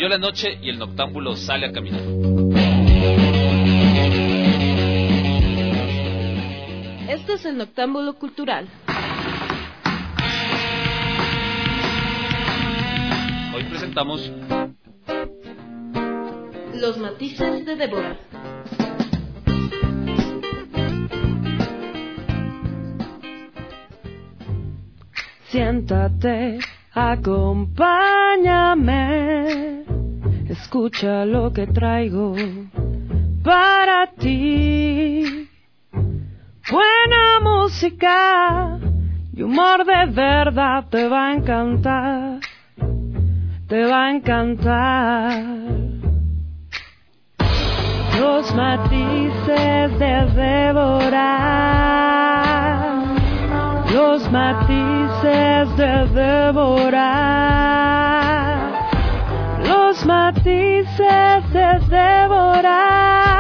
Cayó la noche y el noctámbulo sale a caminar. Esto es el Noctámbulo Cultural. Hoy presentamos Los matices de Débora. Siéntate, acompáñame, escucha lo que traigo para ti. Buena música y humor de verdad, te va a encantar, te va a encantar. Los matices de Débora, los matices de Débora, los matices de Débora.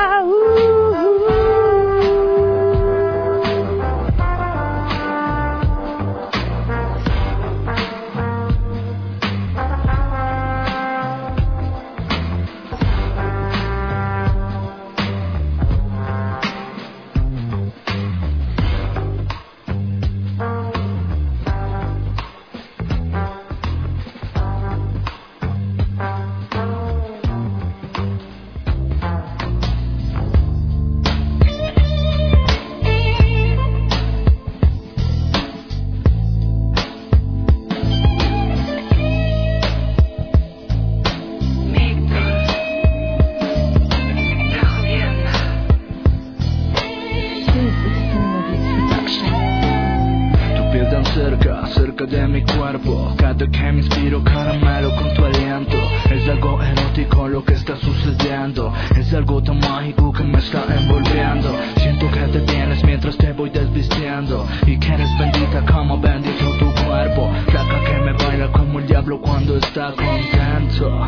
Cerca de mi cuerpo, cada que me inspiro caramelo con tu aliento. Es algo erótico lo que está sucediendo, es algo tan mágico que me está envolviendo. Siento que te vienes mientras te voy desvistiendo y que eres bendita como bendito tu cuerpo. Flaca que me baila como el diablo cuando está contento.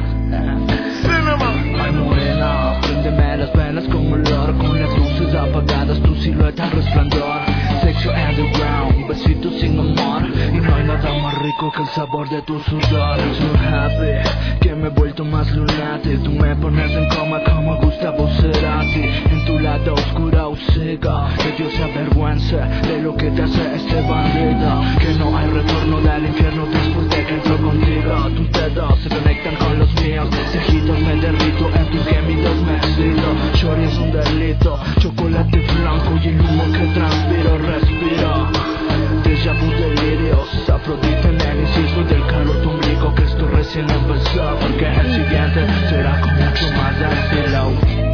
Ay morena, préndeme las venas como el oro, con las luces apagadas, tu silueta al resplandor. Sexo underground, besitos sin amor, y no hay nada más rico que el sabor de tu sudor. So happy, que me he vuelto más lunático. Tú me pones en coma como Gustavo Cerati. En tu lado oscuro siga, que Dios se avergüence de lo que te hace este bandido. Que no hay retorno del infierno después de que entro contigo. Tus dedos se conectan con los míos, cejitos me derrito, en tus gemidos me excito. Shorty es un delito, chocolate blanco y el humo que transpiro, respiro. Déjà vu delirios, Afrodita en el inciso del calor tu ombligo, que esto recién empezó, porque el siguiente será con mucho más de estilo.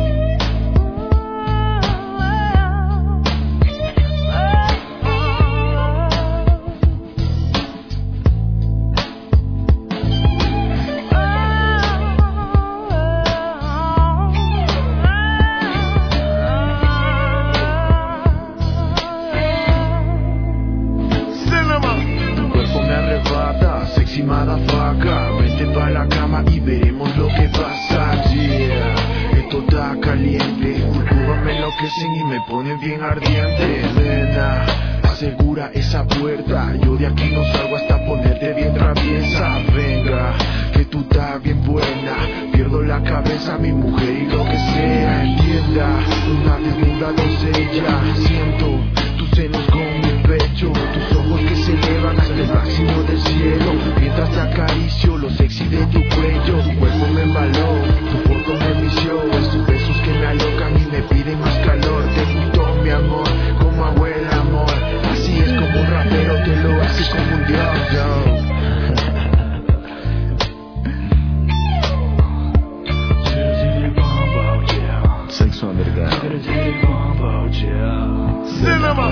Sexy motherfucker, vente pa' la cama y veremos lo que pasa, yeah. Esto está caliente, curvas me enloquecen y me ponen bien ardiente. Nena, asegura esa puerta, yo de aquí no salgo hasta ponerte bien traviesa. Venga, que tú estás bien buena, pierdo la cabeza, mi mujer y lo que sea. Entienda, una desnuda doncella, siento tus senos con mi pecho, tus ojos que se elevan hasta el máximo del cielo, mientras te acaricio lo sexy de tu cuello. Tu cuerpo me embaló, tu porto me vició, esos besos que me alocan y me piden más calor. Te gustó mi amor, como hago el amor, así es como un rapero te lo hace como un dios, yo. Sexo underground. Cinema.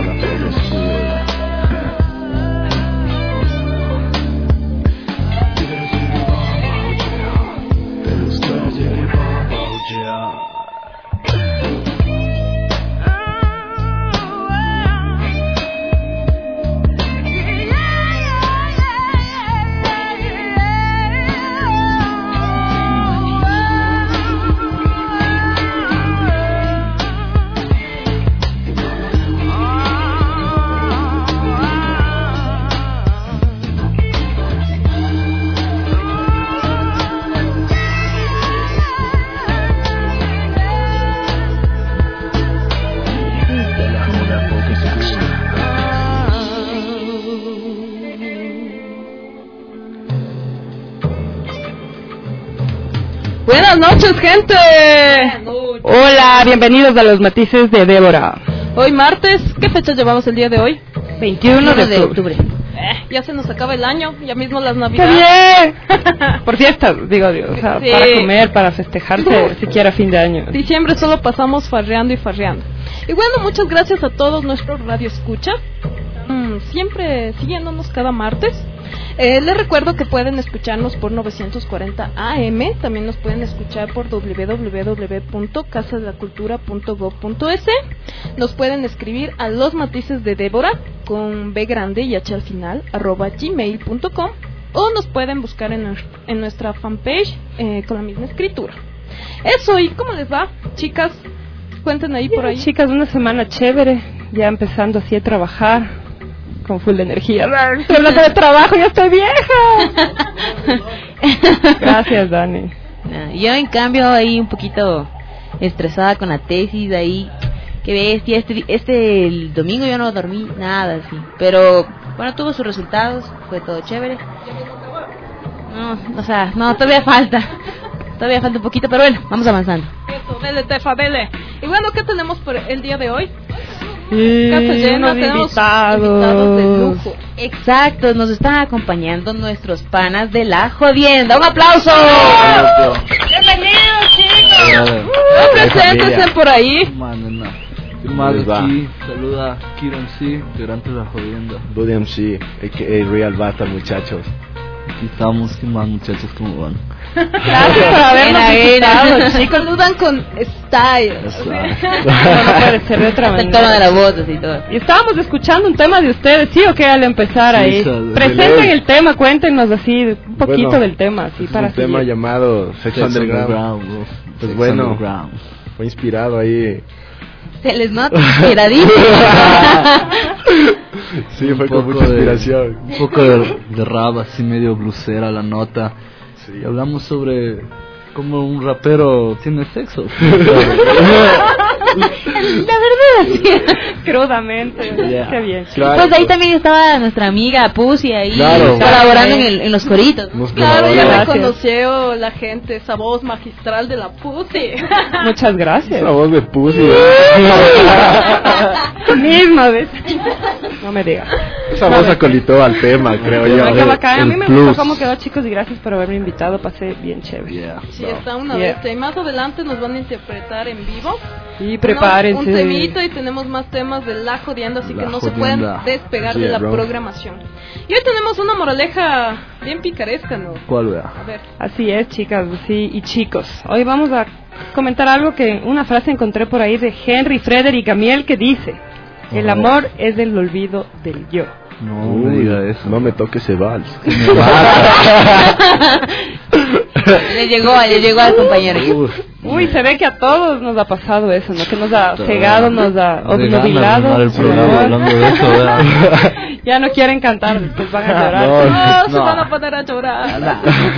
Buenas noches, gente. Hola, bienvenidos a los matices de Débora. Hoy martes, ¿qué fecha llevamos el día de hoy? 21 de octubre. Ya se nos acaba el año, ya mismo las ¡Qué navidades. bien! Por fiestas, digo, o sea, Sí. para comer, para festejarse, siquiera fin de año. Diciembre solo pasamos farreando y farreando. Y bueno, muchas gracias a todos nuestros radioescuchas, siempre siguiéndonos cada martes. Les recuerdo que pueden escucharnos por 940 AM, también nos pueden escuchar por www.casadelacultura.gov.es. Nos pueden escribir a Los Matices de Débora con B grande y H al final @gmail.com, o nos pueden buscar en nuestra fanpage con la misma escritura. Eso, ¿y cómo les va, chicas? Cuenten ahí por ahí. Chicas, una semana chévere, ya empezando así a trabajar con full de energía. Estoy hablando de trabajo, ya estoy vieja. Gracias, Dani. Yo en cambio ahí un poquito estresada con la tesis ahí. Qué bestia, el domingo yo no dormí nada así, pero bueno, tuvo sus resultados, fue todo chévere. No, todavía falta un poquito, pero bueno, vamos avanzando. Eso, dele, Tefa, dele. Y bueno, ¿qué tenemos por el día de hoy? Sí, Casa llena, unos tenemos invitados de lujo. Exacto, nos están acompañando nuestros panas de La Jodienda. ¡Un aplauso! ¡Bienvenidos, chicos! Preséntense por ahí. Firmado aquí, saluda Kiro MC, integrante de La Jodienda. Buddy MC, a.k.a. Real Bata, muchachos. Aquí estamos, ¿qué más, muchachos? ¿Cómo van? Gracias por habernos invitado, chicos. Saludan con style. No puede ser de otra El manera. tono de la voz así todo. Y estábamos escuchando un tema de ustedes, ¿sí o qué? Al empezar ahí. hija, Presenten el tema, cuéntenos así un poquito Bueno, del tema, así Es para un tema seguir. llamado Sex Underground. Pues bueno, fue inspirado ahí. Se les nota inspiradísimo. Sí, fue Un con poco mucha inspiración. Un poco de rap, así medio blusera la nota. Sí. Y hablamos sobre cómo un rapero tiene sexo. La verdad, sí. Crudamente. Yeah. Qué bien. Claro. Pues ahí también estaba nuestra amiga Pussy ahí Claro. colaborando en los coritos. Nos Claro, ya Gracias. reconoció la gente esa voz magistral de la pussy. Muchas gracias. Esa voz de pussy. Misma vez. No me digas. Esa voz acolitó al tema, creo yo. Qué bacán. A mí el me plus. gustó cómo quedó, chicos, y gracias por haberme invitado. Pasé bien chévere. Yeah. Sí, está una Yeah. bestia. Y más adelante nos van a interpretar en vivo. Y prepárense. Un temita, y tenemos más temas de La Jodienda, así que La no se pueden Jodienda. despegar Sí, de la bro. programación. Y hoy tenemos una moraleja bien picaresca, ¿no? ¿Cuál, vea? A ver. Así es, chicas, sí, y chicos. Hoy vamos a comentar algo que una frase encontré por ahí de Henry Frederick Amiel que dice: el amor es el olvido del yo. No me diga eso. No me toque ese vals. Le llegó al compañero. Uy, se ve que a todos nos ha pasado eso, ¿no? Que nos ha Puta, cegado, nos ha de ganas de obnubilado. armar el programa hablando de eso, vea. Ya no quieren cantar, después van a llorar. No, se no. van a poner a llorar.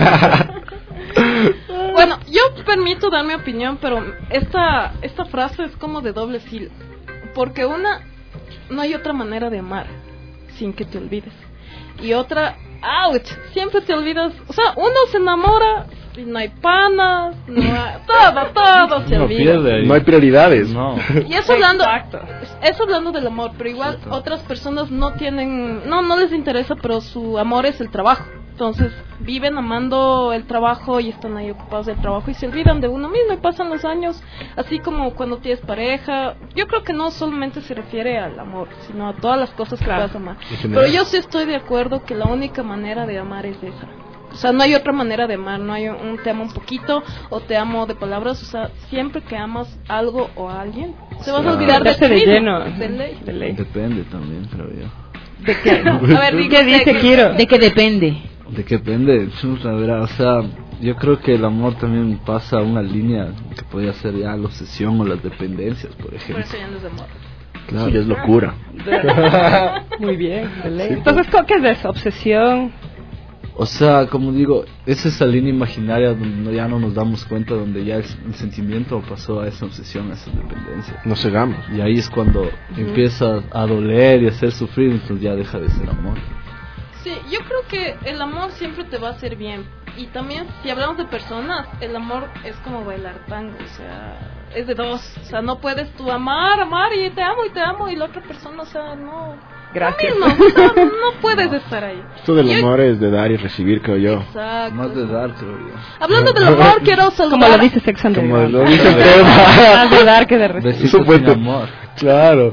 Bueno, yo permito dar mi opinión, pero esta frase es como de doble filo. Porque no hay otra manera de amar sin que te olvides. Y otra, ouch, siempre te olvidas. O sea, uno se enamora y no hay panas, no hay, todo se No olvida. pierde ahí. No hay prioridades. No. Y eso hablando, Exacto. eso hablando del amor, pero igual otras personas no les interesa, pero su amor es el trabajo. Entonces viven amando el trabajo y están ahí ocupados del trabajo y se olvidan de uno mismo y pasan los años, así como cuando tienes pareja. Yo creo que no solamente se refiere al amor, sino a todas las cosas que vas a amar. En general. Pero yo sí estoy de acuerdo que la única manera de amar es esa. O sea, no hay otra manera de amar, no hay un te amo un poquito o te amo de palabras. O sea, siempre que amas algo o a alguien, te vas a olvidar de Meterse ti de mismo, lleno. de ley. De ley. Depende también, creo yo. ¿De qué? A ver, ¿Qué dice Kiro? ¿De qué depende? ¿De qué depende? Chuta, verá, o sea, yo creo que el amor también pasa una línea que podría ser ya la obsesión o las dependencias, por Por ejemplo. eso ya no es amor. Claro. Sí, es locura. Muy bien, de ley. Sí, Entonces, ¿qué es eso? Obsesión. O sea, como digo, es esa línea imaginaria donde ya no nos damos cuenta, donde ya el sentimiento pasó a esa obsesión, a esa dependencia. Nos cegamos. Y ahí es cuando empieza a doler y a hacer sufrir, entonces ya deja de ser amor. Sí, yo creo que el amor siempre te va a hacer bien, Y también, si hablamos de personas, el amor es como bailar tango, o sea, es de dos. O sea, no puedes tú amar y te amo, y la otra persona, o sea, no. Gracias. No, o sea, no puedes estar ahí. Esto del amor es de dar y recibir, creo yo. Exacto. Más de dar, creo yo. Hablando del amor, quiero saludar. Como lo dice Sex and the Como Ground. lo dice el tema. Más de dar que de recibir. Besitos Eso fue sin tu- amor. Claro.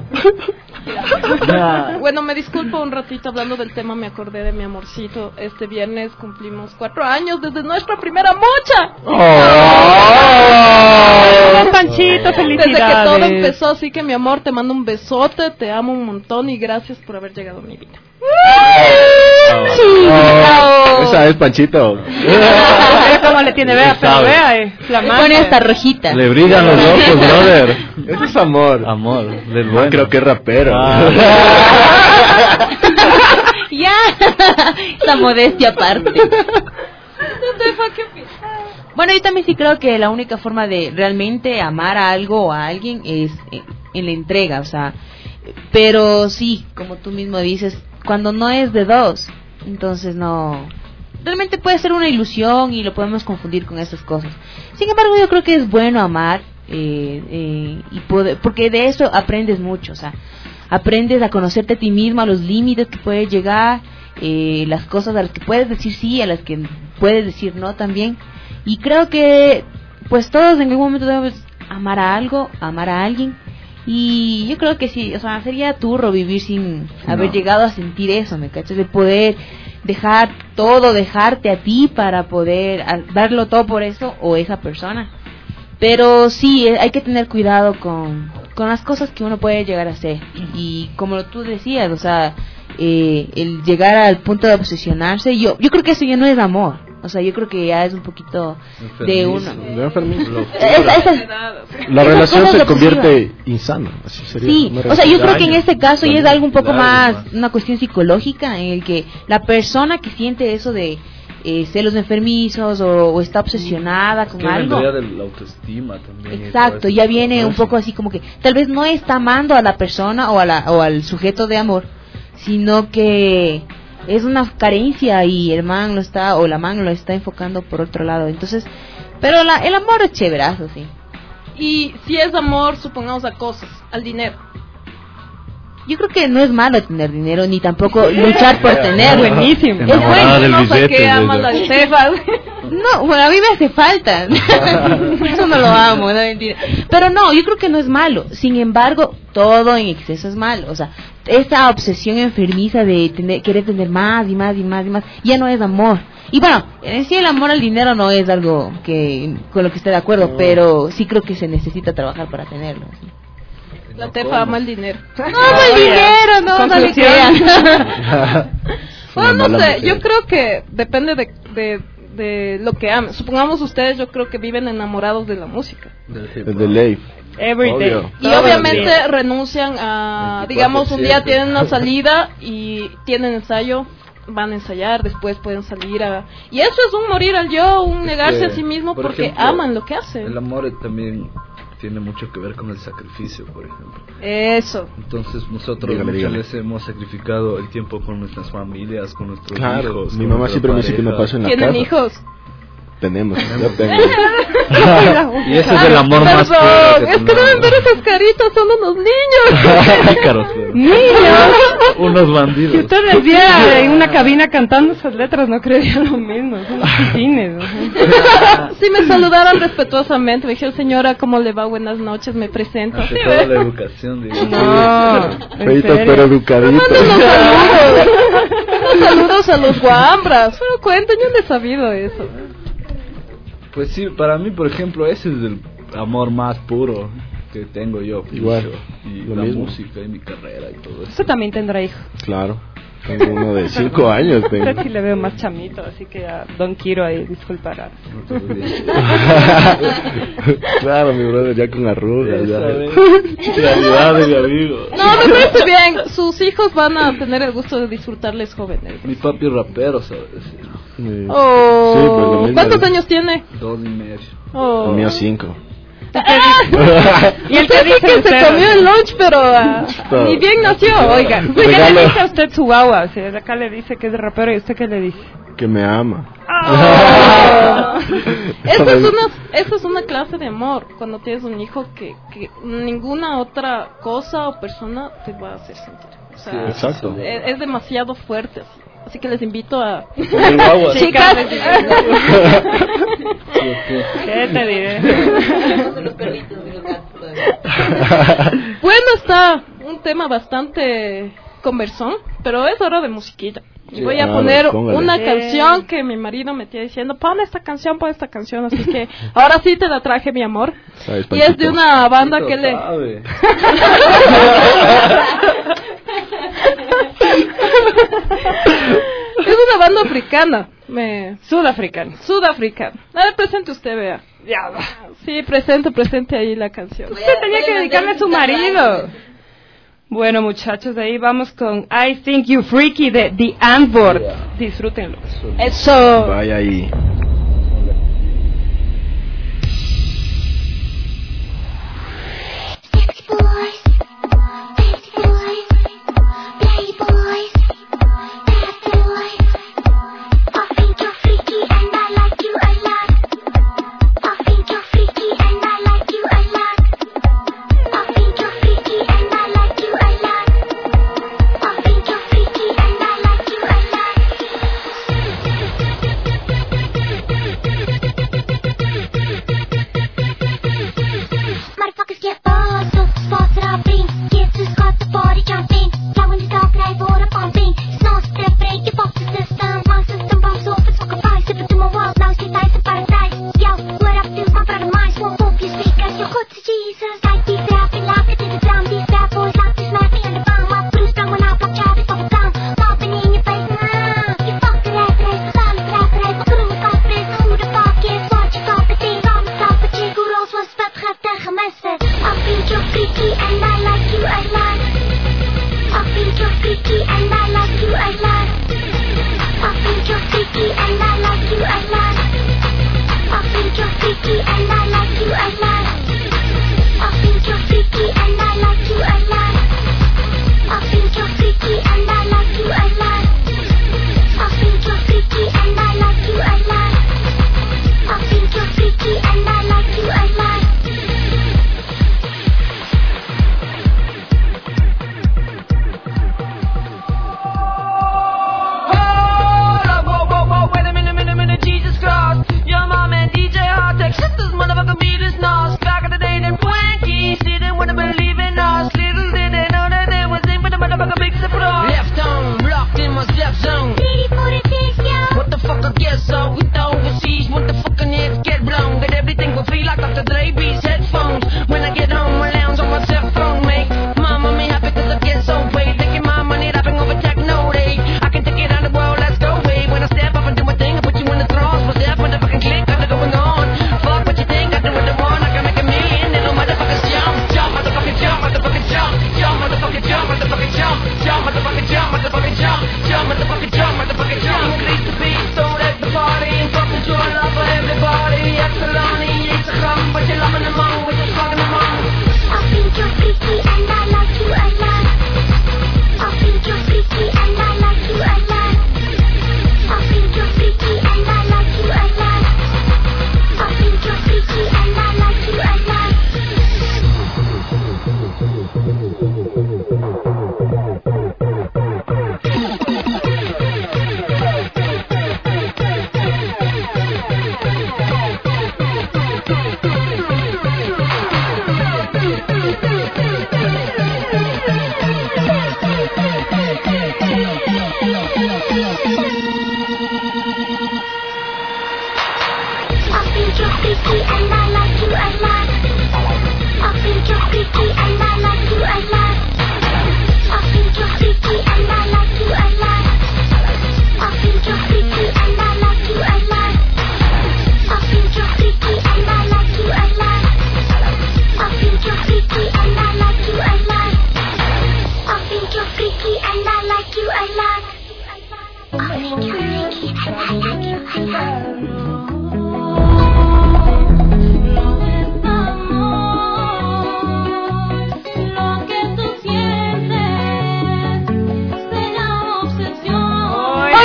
Bueno, me disculpo un ratito hablando del tema, me acordé de mi amorcito. Este viernes cumplimos 4 años desde nuestra primera mocha. ¡Oh, Panchito, Desde que todo felicidades! empezó, así que mi amor, te mando un besote, te amo un montón y gracias por haber llegado a mi vida. Oh, esa es Panchito. Mira cómo le tiene, vea, pero vea, Me flamante. pone hasta rojita. Le brillan los ojos, brother. Ese es amor. Amor, del No, bueno. creo que es rapero. Ya, esa modestia aparte. Bueno, yo también sí creo que la única forma de realmente amar a algo o a alguien es en la entrega, o sea, pero sí, como tú mismo dices, cuando no es de dos, entonces no, realmente puede ser una ilusión y lo podemos confundir con esas cosas. Sin embargo, yo creo que es bueno amar y porque de eso aprendes mucho, o sea, aprendes a conocerte a ti mismo, a los límites que puedes llegar, las cosas a las que puedes decir sí, a las que puedes decir no también. Y creo que pues todos en algún momento debemos amar a algo, amar a alguien. Y yo creo que sí, o sea, sería turro vivir sin haber llegado a sentir eso, ¿me cachas? De poder dejar todo, dejarte a ti para poder darlo todo por eso o esa persona. Pero sí, hay que tener cuidado con las cosas que uno puede llegar a hacer. Y como tú decías, o sea, el llegar al punto de obsesionarse, yo creo que eso ya no es amor. O sea, yo creo que ya es un poquito de uno. De enfermizo. La esas relación cosas se obsesivas. convierte insana. Así sería. Sí, Una o sea, yo relación. creo que en este caso ya es algo un poco Claro, más, más. una cuestión psicológica en el que la persona que siente eso de celos enfermizos o está obsesionada con Que algo. vendría de la autoestima también. y Exacto, todo ya eso. viene un poco así como que tal vez no está amando a la persona o al sujeto de amor, sino que es una carencia y el man lo está o la man lo está enfocando por otro lado. Entonces, pero el amor es chéverazo, sí. Y si es amor, supongamos a cosas, al dinero. Yo creo que no es malo tener dinero ni tampoco luchar por tenerlo. Buenísimo. Es Enamorada bueno. del No sé billete. qué ama la Estefan. No, bueno, a mí me hace falta. Eso no lo amo, no mentira. Pero no, yo creo que no es malo. Sin embargo, todo en exceso es malo. O sea, esa obsesión enfermiza de querer tener más y más y más y más, ya no es amor. Y bueno, en sí el amor al dinero no es algo que con lo que esté de acuerdo, pero sí creo que se necesita trabajar para tenerlo. ¿Sí? La Tefa ama el dinero. No, el dinero, no le Conclusión. crean. Bueno, no Mala sé, mujer. yo creo que depende de lo que amen. Supongamos ustedes, yo creo que viven enamorados de la música. Es de ley. Every day. Obvio. Y obviamente renuncian a, digamos, un día tienen una salida y tienen ensayo, van a ensayar, después pueden salir a... Y eso es un morir al yo, un negarse que, a sí mismo por porque ejemplo, aman lo que hacen. El amor también tiene mucho que ver con el sacrificio, por ejemplo. Eso. Entonces nosotros Dígale, muchas dígale. veces hemos sacrificado el tiempo con nuestras familias, con nuestros Claro, hijos. mi con mamá nuestras siempre me dice que no parejas. paso en la ¿Tienen casa. hijos? Tenemos, yo tengo. Y ese es el amor más puro Perdón, es que tenemos. deben ver esas caritas, son unos niños. Pícaros, pero. Niños, Unos si bandidos. usted les viera en una cabina cantando esas letras, no creería lo mismo. Son unos chiquines. Si me saludaran respetuosamente, me dijeron, señora, ¿cómo le va? Buenas noches, me presento. Ante Sí, toda ¿ves? la educación, digo. No, en Feitos serio. pero educaditos. Unos saludos. Unos saludos a los guambras. Pero cuenten, yo no he sabido eso. Pues sí, para mí, por ejemplo, ese es el amor más puro que tengo yo. Igual, pienso. Y lo la mismo. música y mi carrera y todo eso. Usted también tendrá hijos. Claro. Tengo uno de 5 años. Tengo. Usted sí le veo más chamito, así que a Don Quiro ahí disculpará. No, todo bien. Claro, mi brother, ya con arrugas. Ya. Realidad de mi amigo. No, me parece bien. Sus hijos van a tener el gusto de disfrutarles jóvenes. Mi papi es rapero, ¿sabes? Sí, Oh. pues lo mismo. ¿Cuántos años tiene? 2 y medio. Oh. El mío 5. Y el que dice que usted, se comió el lunch, pero ni bien nació. Oiga, ¿qué le dice a usted su guagua? Si de acá le dice que es rapero, ¿y usted qué le dice? Que me ama. Eso es una clase de amor. Cuando tienes un hijo que ninguna otra cosa o persona te va a hacer sentir. O sea, sí, exacto. Es demasiado fuerte. Así que les invito a... Chicas, ¿qué te diré? Bueno, está un tema bastante conversón, pero es hora de musiquita. Sí, voy a poner una canción que mi marido me tiene diciendo, pon esta canción, así que ahora sí te la traje, mi amor. ¿Sabes, y es de una banda que le... Es una banda africana. Sudafricana. A ver, presente usted, vea. Ya va. Sí, presente ahí la canción. Usted tenía que dedicarle a su marido. Bueno, muchachos, de ahí vamos con I Think You Freaky de The Antwoord. Disfrútenlo. Eso. Vaya ahí.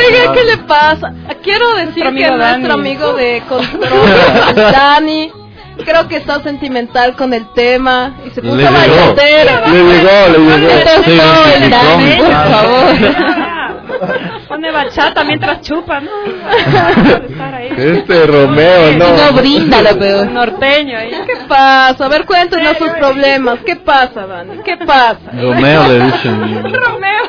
¿Qué le pasa? Quiero decir que nuestro amigo de control, Dani, creo que está sentimental con el tema y se puso bailatero. Le llegó. el Dani, por favor. Pone bachata mientras chupa, ¿no? Romeo, no. No brinda lo peor. Norteño ahí. ¿Qué pasa? A ver, cuéntenos sus problemas. ¿Qué pasa, Dani? ¿Qué pasa? Romeo le dicen. Romeo.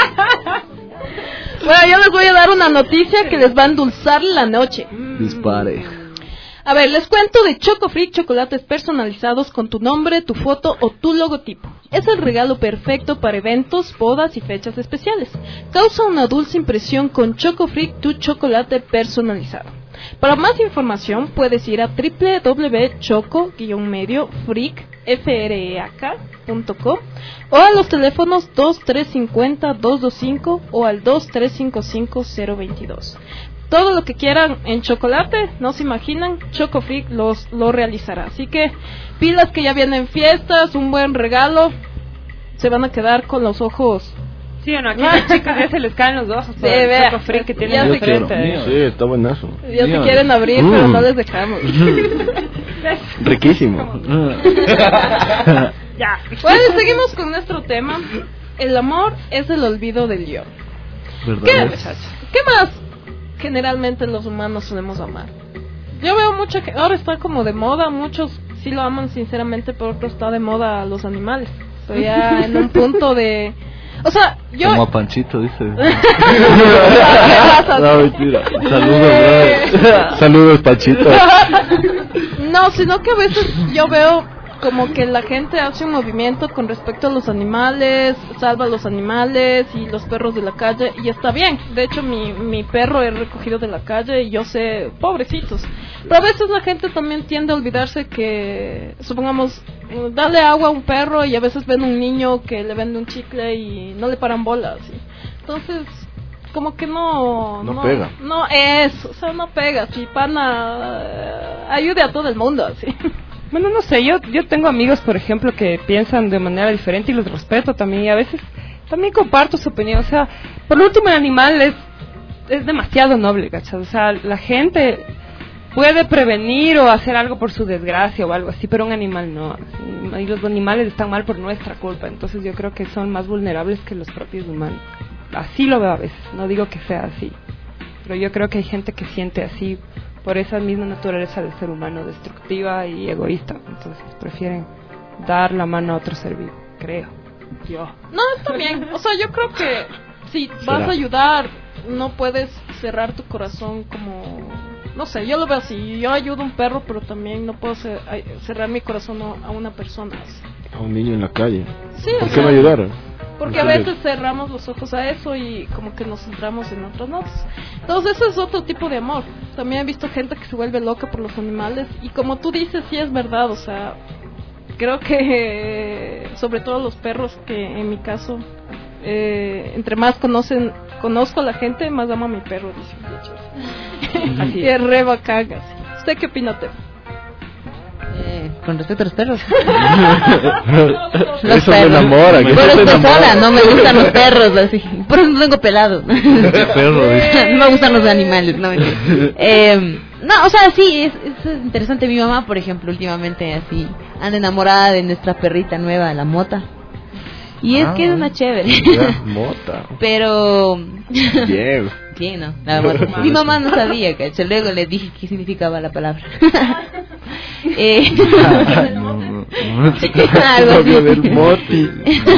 Bueno, yo les voy a dar una noticia que les va a endulzar la noche. Dispare. A ver, les cuento de Choco Freak, chocolates personalizados con tu nombre, tu foto o tu logotipo. Es el regalo perfecto para eventos, bodas y fechas especiales. Causa una dulce impresión con Choco Freak, tu chocolate personalizado. Para más información puedes ir a www.choco-freak.com o a los teléfonos 2350-225 o al 2355-022. Todo lo que quieran en chocolate, no se imaginan, Choco Freak lo realizará. Así que pilas que ya vienen fiestas, un buen regalo, se van a quedar con los ojos. Sí o no, aquí las chicas ya se les caen los ojos por el Choco Freak que tienen enfrente. Sí, está buenazo. Ya se quieren abrir, pero no les dejamos. Riquísimo. Ya. Bueno, seguimos con nuestro tema. El amor es el olvido del yo. ¿Qué más generalmente los humanos solemos amar? Yo veo mucho que ahora está como de moda, muchos sí lo aman sinceramente, pero otros está de moda los animales. Estoy ya en un punto de... O sea, yo... Como a Panchito, dice. No, mentira. Saludos, brother. Saludos, Panchito. No, sino que a veces yo veo como que la gente hace un movimiento con respecto a los animales, salva a los animales y los perros de la calle, y está bien. De hecho, mi perro he recogido de la calle y yo sé, pobrecitos. Pero a veces la gente también tiende a olvidarse que, supongamos, darle agua a un perro y a veces ven un niño que le vende un chicle y no le paran bolas. Entonces, como que no pega. No es, o sea, no pega. Si pana, ayude a todo el mundo, así. Bueno, no sé, yo tengo amigos, por ejemplo, que piensan de manera diferente y los respeto también, y a veces también comparto su opinión. O sea, por último, el animal es demasiado noble, ¿cachai? O sea, la gente puede prevenir o hacer algo por su desgracia o algo así, pero un animal no. Y los animales están mal por nuestra culpa, entonces yo creo que son más vulnerables que los propios humanos. Así lo veo a veces, no digo que sea así, pero yo creo que hay gente que siente así por esa misma naturaleza del ser humano, destructiva y egoísta. Entonces prefieren dar la mano a otro ser vivo, creo yo. No, está bien. O sea, yo creo que si vas a ayudar, no puedes cerrar tu corazón como... No sé, yo lo veo así. Yo ayudo a un perro, pero también no puedo cerrar mi corazón a una persona. A un niño en la calle. Sí, ¿Por qué no ayudar? Porque a veces cerramos los ojos a eso y como que nos centramos en otras cosas. Entonces ese es otro tipo de amor. También he visto gente que se vuelve loca por los animales y como tú dices, sí es verdad. O sea, creo que sobre todo los perros, que en mi caso, entre más conozco a la gente, más amo a mi perro, dice. Así es re bacán. ¿Usted qué opina, Tef? Con respecto a los perros. Los eso perros. Me enamora. Por las personas, no me gustan los perros, así. Por eso no tengo pelado. No me gustan los animales, no no, o sea, sí, es interesante. Mi mamá, por ejemplo, últimamente así anda enamorada de nuestra perrita nueva, la Mota. Y es que es una chévere. Mota. Pero... Bien. Sí, no, la Mota. Mi mamá no sabía, ¿cachai? Luego le dije qué significaba la palabra. Algo así. Del moti.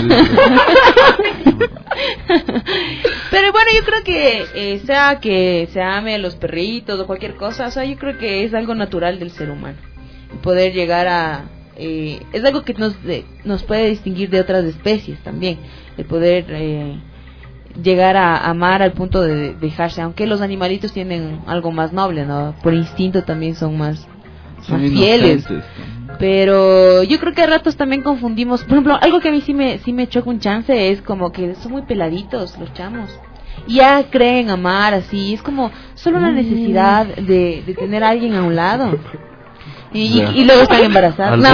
Pero bueno, yo creo que sea que se ame a los perritos o cualquier cosa, o sea, yo creo que es algo natural del ser humano. Poder llegar a... es algo que nos puede distinguir de otras especies también. El poder llegar a amar al punto de dejarse, aunque los animalitos tienen algo más noble, ¿no? Por instinto también son más fieles. Pero yo creo que a ratos también confundimos. Por ejemplo, algo que a mí sí me choca un chance es como que son muy peladitos los chamos y ya creen amar así. Es como solo una necesidad de tener a alguien a un lado. Y luego están embarazadas. No,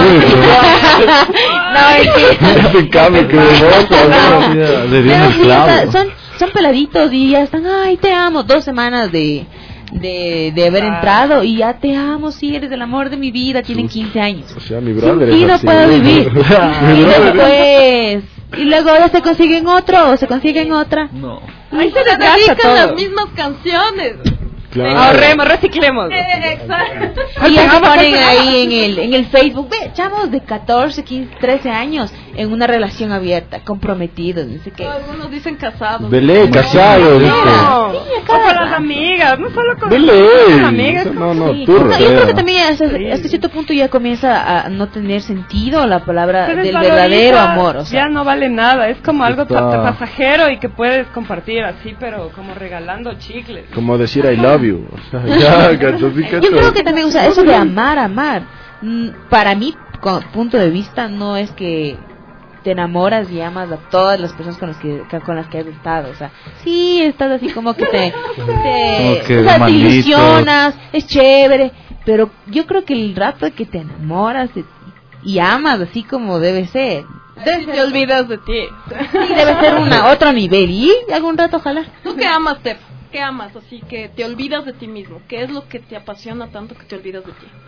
son peladitos y ya están, ay, te amo, 2 semanas de haber entrado y ya te amo, sí, eres el amor de mi vida, tienen 15 años. O sea, mi brother Y es no así. puedo vivir. Y después, y luego ya se consiguen otro o se consiguen otra. No. Ahí se dedican desgasta todo. las mismas canciones. Claro. Ahorremos, reciclemos. Exacto. Y ya se ponen ahí en el Facebook, ve, chavos de 14, 15, 13 años en una relación abierta, comprometidos, no sé qué. Algunos dicen casados. Belé, casado. No, o con las amigas, no solo con Belé. las amigas. No, Sí. turro. No, yo creo que también hasta cierto punto ya comienza a no tener sentido la palabra Pero del desvaloriza, verdadero amor. O sea, ya no vale nada, es como algo Está- pasajero y que puedes compartir así, pero como regalando chicles. Como decir I love you. O sea, ya, gato, sí, gato. yo creo que también, o sea, eso de amar, para mí, punto de vista, no es que te enamoras y amas a todas las personas con las que has estado, o sea, sí, estás así como que te que o sea, te manitos. ilusionas, es chévere, pero yo creo que el rato que te enamoras y amas así como debe ser, Te olvidas de ti. sí, debe ser otro nivel, y algún rato ojalá. ¿Tú qué amas, Tef? ¿Qué amas? Así que te olvidas de ti mismo. ¿Qué es lo que te apasiona tanto que te olvidas de ti?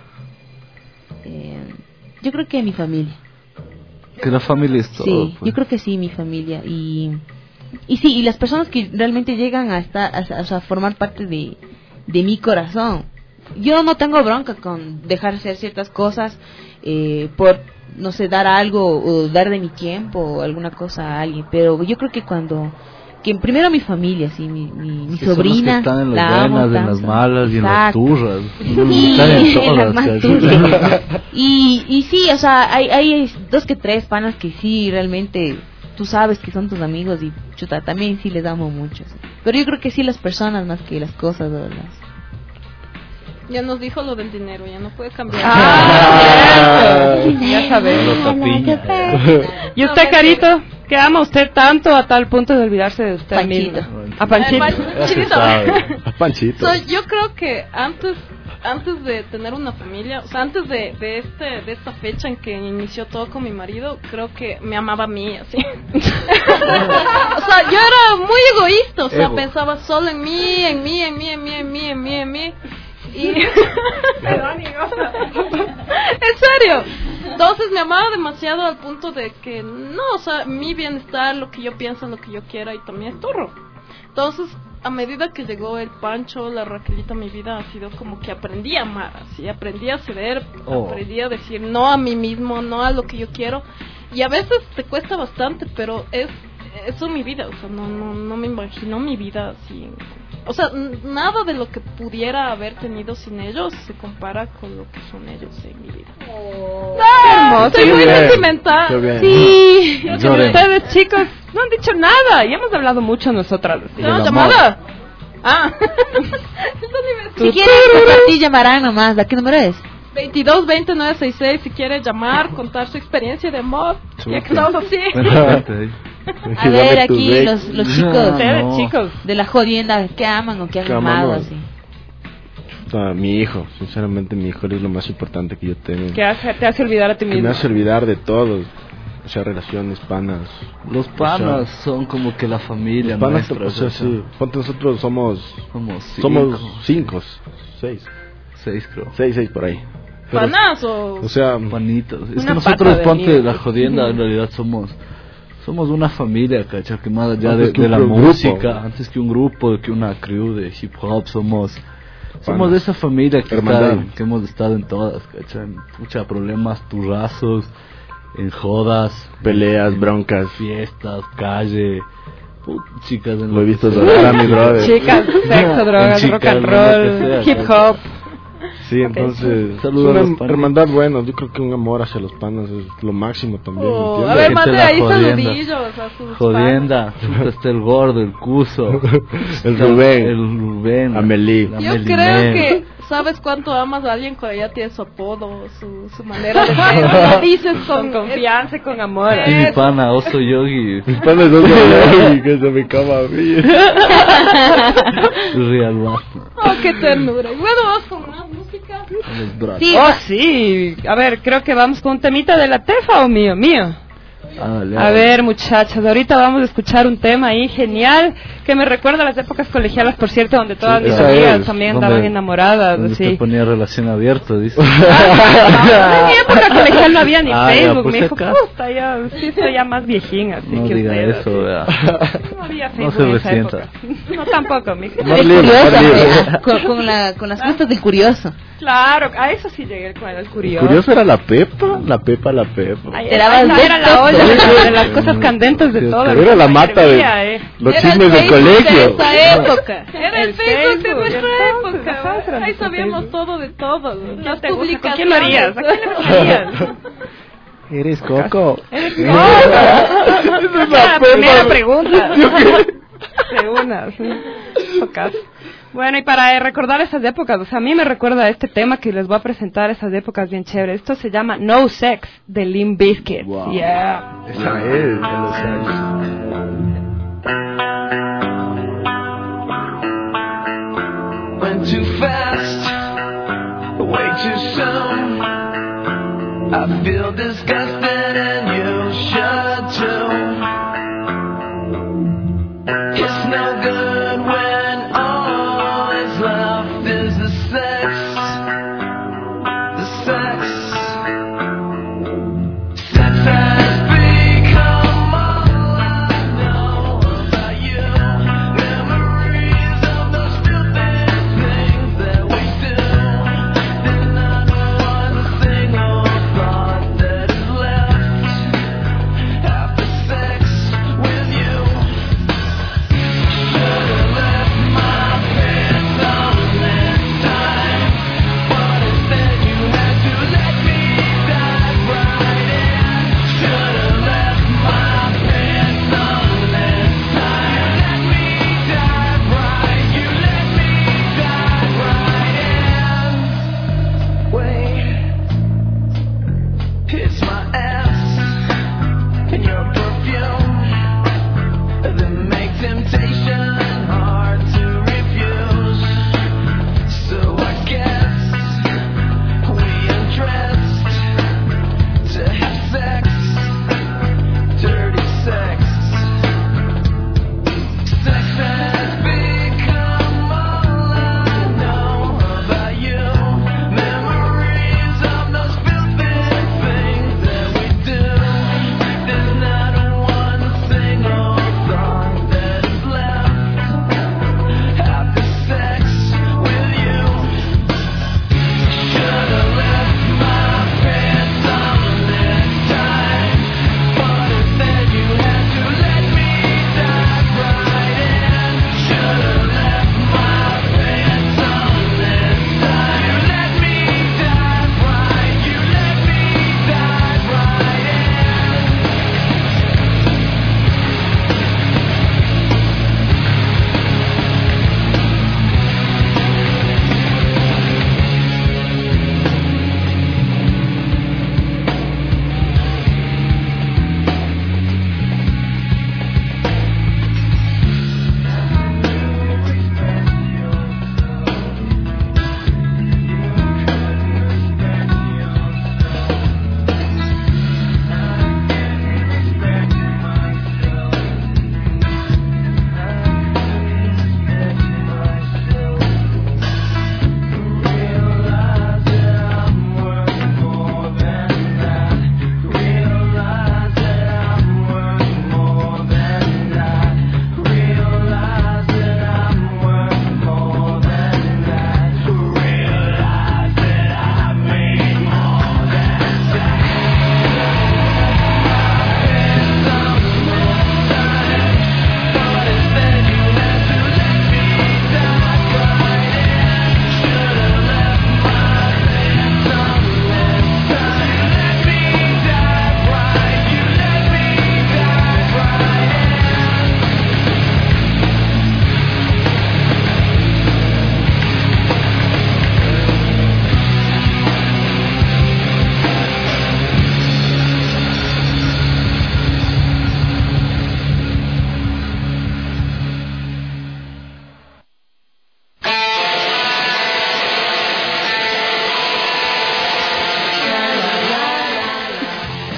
Yo creo que mi familia. Que la familia es todo. Sí, pues. yo creo que sí, mi familia. Y sí, y las personas que realmente llegan a estar, o sea, a formar parte de mi corazón. Yo no tengo bronca con dejar hacer ciertas cosas por, no sé, dar algo o dar de mi tiempo o alguna cosa a alguien. Pero yo creo que que primero mi familia, sí, mi Que son sobrina, los que están en las la amo buenas, en las tanto. malas y en las Exacto. turras. Y Están en en las todas, más casi. turbias. Y sí, o sea, hay 2 que 3 panas que sí, realmente tú sabes que son tus amigos y chuta, también sí les amo mucho. Sí. Pero yo creo que sí las personas más que las cosas, ¿verdad? Ya nos dijo lo del dinero, ya no puede cambiar. Ya sabemos. ¿Y usted, No, Carito? ¿Qué ama usted tanto a tal punto de olvidarse de usted Panchito. mismo? A Panchito. Ya se sabe. A Panchito. Yo creo que antes de tener una familia, o sea, antes de esta fecha en que inició todo con mi marido, creo que me amaba a mí, así. O sea, yo era muy egoísta, o sea, Ego. pensaba solo en mí. Y en serio. Entonces me amaba demasiado al punto de que no, o sea, mi bienestar, lo que yo pienso, lo que yo quiera, y también es turro. Entonces, a medida que llegó el Pancho, la Raquelita a mi vida, ha sido como que aprendí a amar, así, aprendí a ceder, aprendí a decir no a mí mismo, no a lo que yo quiero, y a veces te cuesta bastante, pero eso es mi vida, o sea, no me imagino mi vida así. O sea, nada de lo que pudiera haber tenido sin ellos se compara con lo que son ellos en mi vida. Hermoso. Soy muy bien. sentimental. Qué bien. Sí. Lloré. Ustedes, chicos, no han dicho nada. Ya hemos hablado mucho nosotras. Del ¿No? amor. ¿Llamada? Ah. Si quieren, a ti llamarán nomás. ¿A qué número es? 22-20-966 si quiere llamar, contar su experiencia de amor. Ya que estamos así. Vente ahí. A ver, aquí los chicos Ustedes, No. chicos. de la jodienda, ¿qué aman o qué han ¿Qué amado? amamos? Así. Mi hijo, sinceramente mi hijo es lo más importante que yo tengo. Que te hace olvidar a ti Que mismo. me hace olvidar de todo. O sea, relaciones, panas. Los panas son como que la familia Los panas, nuestra. o sea, sí. Ponte, nosotros somos Somos 5, 6, 6, creo. 6 por ahí. Pero, ¿Panas o...? o sea, Panitos. Es Una que pata nosotros, de ponte, amigos. la jodienda, en realidad somos una familia, ¿cachai? Que más allá Antes que de un la grupo. música, antes que un grupo, que una crew de hip hop, somos de esa familia que, Hermandad. que hemos estado en todas, ¿cachai? Mucha problemas, turrazos, en jodas, peleas, broncas. fiestas, calle, chicas en Lo he que visto sea. llorar a mi brother. Chicas, sexo, drogas, En rock chicas, and en lo roll, que sea, hip hop. Sí, entonces, es Saludos a los una panas. hermandad bueno. Yo creo que un amor hacia los panas es lo máximo también. Oh, ¿entiendes? a ver, Gente mande la ahí jodienda. saludillos a sus Jodienda, chuta, está el gordo, el cuso, El está Rubén. el Rubén, Amelie. la Yo Amelie creo Nel. que sabes cuánto amas a alguien cuando ya tiene su apodo, su manera de ser. Lo dices Con confianza y con amor. Y mi pana, Oso Yogi, Mis panas son de que se me cama a mí. Real Basta, Oh, qué ternura. Y bueno, vamos con más música. los brazos. Sí, Oh, sí. A ver, creo que vamos con un temita de la Tefa o mío. Mío. A ver, muchachos, ahorita vamos a escuchar un tema ahí genial que me recuerda a las épocas colegialas, por cierto, donde todas mis amigas también andaban enamoradas. Donde así. se ponía relación abierta, dice. En mi época colegial no había ni Facebook. pues Me dijo, acá. puta, yo sí soy ya más viejín, así No que diga ustedes, eso, vea. no había No Facebook se en esa resienta. época. No, tampoco, mija. Eres curiosa, vea, con las gustas del curioso. Claro, a eso sí llegué con el curioso. Curioso era la Pepa. Ay, Te dabas esa era la olla de las cosas candentes de todo. Era la mata de los chismes del colegio. De esa época. Era el El Facebook de Facebook, nuestra entonces, época. ajá, era Ahí nuestro sabíamos Facebook. todo de todo. ¿Qué Las te gusta? ¿Con publicaciones. quién lo harías? ¿A quién le gustarías? Eres Coco. Esa es la primera pregunta. De una, sí. Pocas. Bueno, y para recordar esas épocas, o sea, a mí me recuerda este tema que les voy a presentar, esas épocas bien chéveres. Esto se llama No Sex, de Limp Bizkit. Wow. Yeah. Esa es, de los años. Went too fast, way too soon. I feel disgusted and you should too. It's no good when all is left is the sex. The sex. Sex has become all I know about you. Memories of those stupid things that we do. There's not one single thought that is left after sex with you. Should've left my pants on this time, but instead you had to let me dive right in. Should've left my pants on this time. Let me dive right. You let me dive right in. Wait, it's my ass and your perfume that make temptation hard to refuse. So I guess we undressed to have sex, dirty sex. Sex has become all I know about you. Memories of those filthy things that we do. There's not one single thought that is left after sex with you. Should've left my pants on this time, but instead you had to let me dive right in.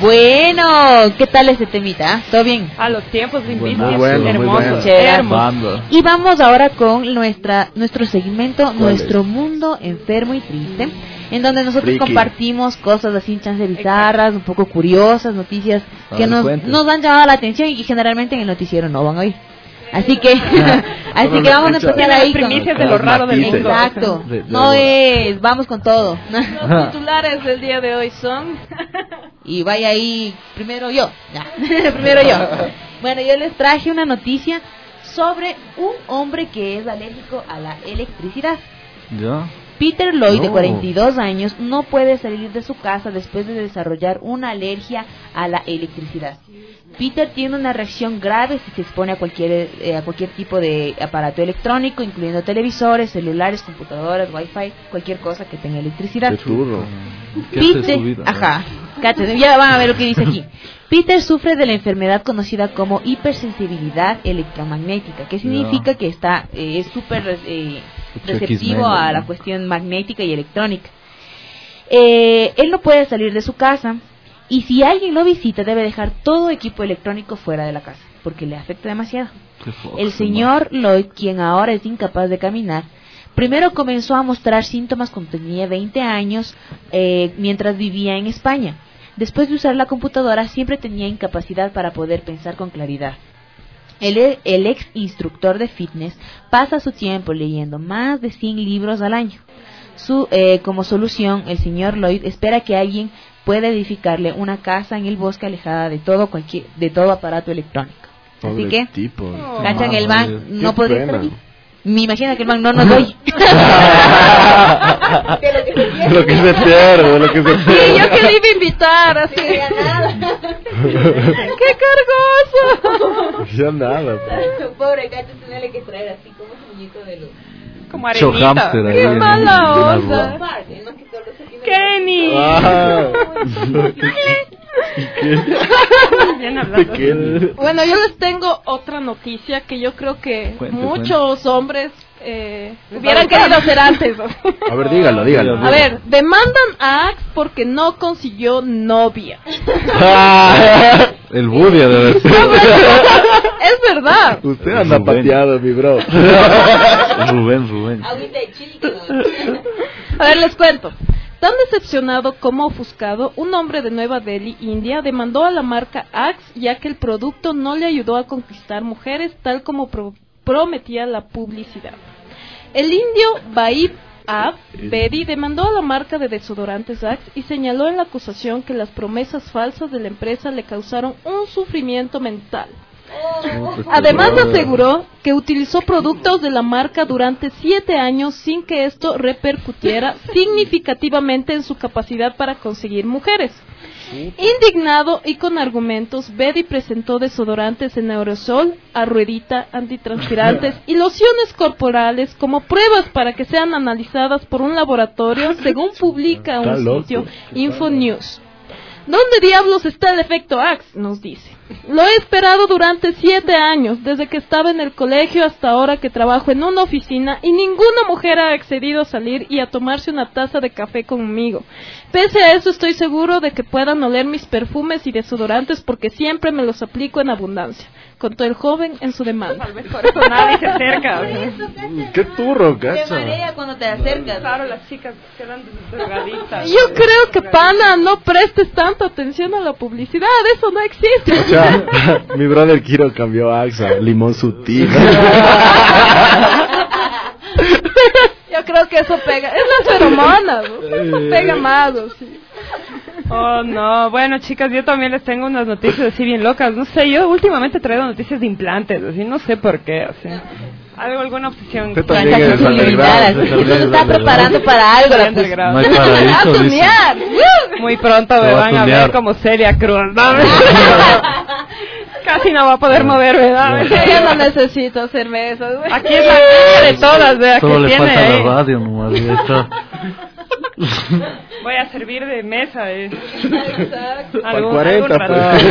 Bueno, ¿qué tal este temita? ¿Todo bien? A los tiempos de Invidia, Muy bueno, hermoso, Chévere. hermoso. Y vamos ahora con nuestro segmento, Nuestro Mundo Enfermo y Triste, en donde nosotros Friki. compartimos cosas así, chance bizarras, un poco curiosas, noticias que nos han llamado la atención y que generalmente en el noticiero no van a oír. Así que vamos a empezar ahí con primicias de lo raro del mundo. Exacto. Vamos con todo. Los titulares del día de hoy son... Y vaya ahí, primero yo. Bueno, yo les traje una noticia sobre un hombre que es alérgico a la electricidad. ¿Ya? Peter Lloyd, de 42 años, no puede salir de su casa después de desarrollar una alergia a la electricidad. Peter tiene una reacción grave si se expone a cualquier tipo de aparato electrónico, incluyendo televisores, celulares, computadoras, wifi, cualquier cosa que tenga electricidad. Qué turro. Peter, cállate, ya van a ver lo que dice aquí. Peter sufre de la enfermedad conocida como hipersensibilidad electromagnética, que significa que es súper receptivo a la cuestión magnética y electrónica. Él no puede salir de su casa y si alguien lo visita debe dejar todo equipo electrónico fuera de la casa porque le afecta demasiado. El señor Lloyd, quien ahora es incapaz de caminar, primero comenzó a mostrar síntomas cuando tenía 20 años mientras vivía en España. Después de usar la computadora siempre tenía incapacidad para poder pensar con claridad. El ex instructor de fitness pasa su tiempo leyendo más de 100 libros al año. Como solución, el señor Lloyd espera que alguien pueda edificarle una casa en el bosque alejada de todo aparato electrónico. Así que, cachan el man, no podría estar aquí. Me imagino que el man no nos doy. De lo que se pierde, de lo que se Sí, pierde. yo que le iba a invitar, así. ¡Qué cargoso! Ya nada. Pobre gato, tiene que traer así como un muñeco de luz. Como arenita. ¡Qué mala onda! Kenny. Bien hablando. Bueno, yo les tengo otra noticia que yo creo que muchos hombres hubieran querido hacer antes. A ver, dígalo. A ver, demandan a Axe porque no consiguió novia. El Budia debe ser. Es verdad. Usted anda pateado, mi bro. Rubén. A ver, les cuento. Tan decepcionado como ofuscado, un hombre de Nueva Delhi, India, demandó a la marca Axe ya que el producto no le ayudó a conquistar mujeres tal como prometía la publicidad. El indio Vaib Bedi demandó a la marca de desodorantes Axe y señaló en la acusación que las promesas falsas de la empresa le causaron un sufrimiento mental. Además aseguró que utilizó productos de la marca durante 7 años sin que esto repercutiera significativamente en su capacidad para conseguir mujeres. Indignado y con argumentos, Bedi presentó desodorantes en aerosol, a ruedita, antitranspirantes y lociones corporales como pruebas para que sean analizadas por un laboratorio, según publica un sitio Infonews. ¿Dónde diablos está el efecto Axe?, nos dice. Lo he esperado durante 7 años, desde que estaba en el colegio hasta ahora que trabajo en una oficina y ninguna mujer ha accedido a salir y a tomarse una taza de café conmigo. Pese a eso estoy seguro de que puedan oler mis perfumes y desodorantes porque siempre me los aplico en abundancia, contó el joven en su demanda. Tal vez por eso nadie se acerca. Qué turro, Te cacha. marea cuando te acercas. Claro, las chicas quedan drogaditas. Yo creo que, pana, no prestes tanta atención a la publicidad, eso no existe. O sea, mi brother Kiro cambió a Axa, limón sutil. Yo creo que eso pega, es las feromonas, ¿no? Eso pega más, ¿no? Sí. Oh, no. Bueno, chicas, yo también les tengo unas noticias así bien locas. No sé, yo últimamente he traído noticias de implantes, así, no sé por qué, o sea, alguna obsesión. Usted también Cachas es subliminadas. underground. Usted se está preparando para algo. Bien underground. No hay ¡A paraíso, dice. tunear! Muy pronto me Te va a van a ver tunear. como Celia Cruz, ¿no? Casi no va a poder mover, ¿verdad? Yo no necesito hacerme eso. Aquí es la niña de todas, ¿verdad? Solo Que le tiene falta ahí. la radio nomás. Ya está. Voy a servir de mesa, Exacto. Al 40, rato. pues.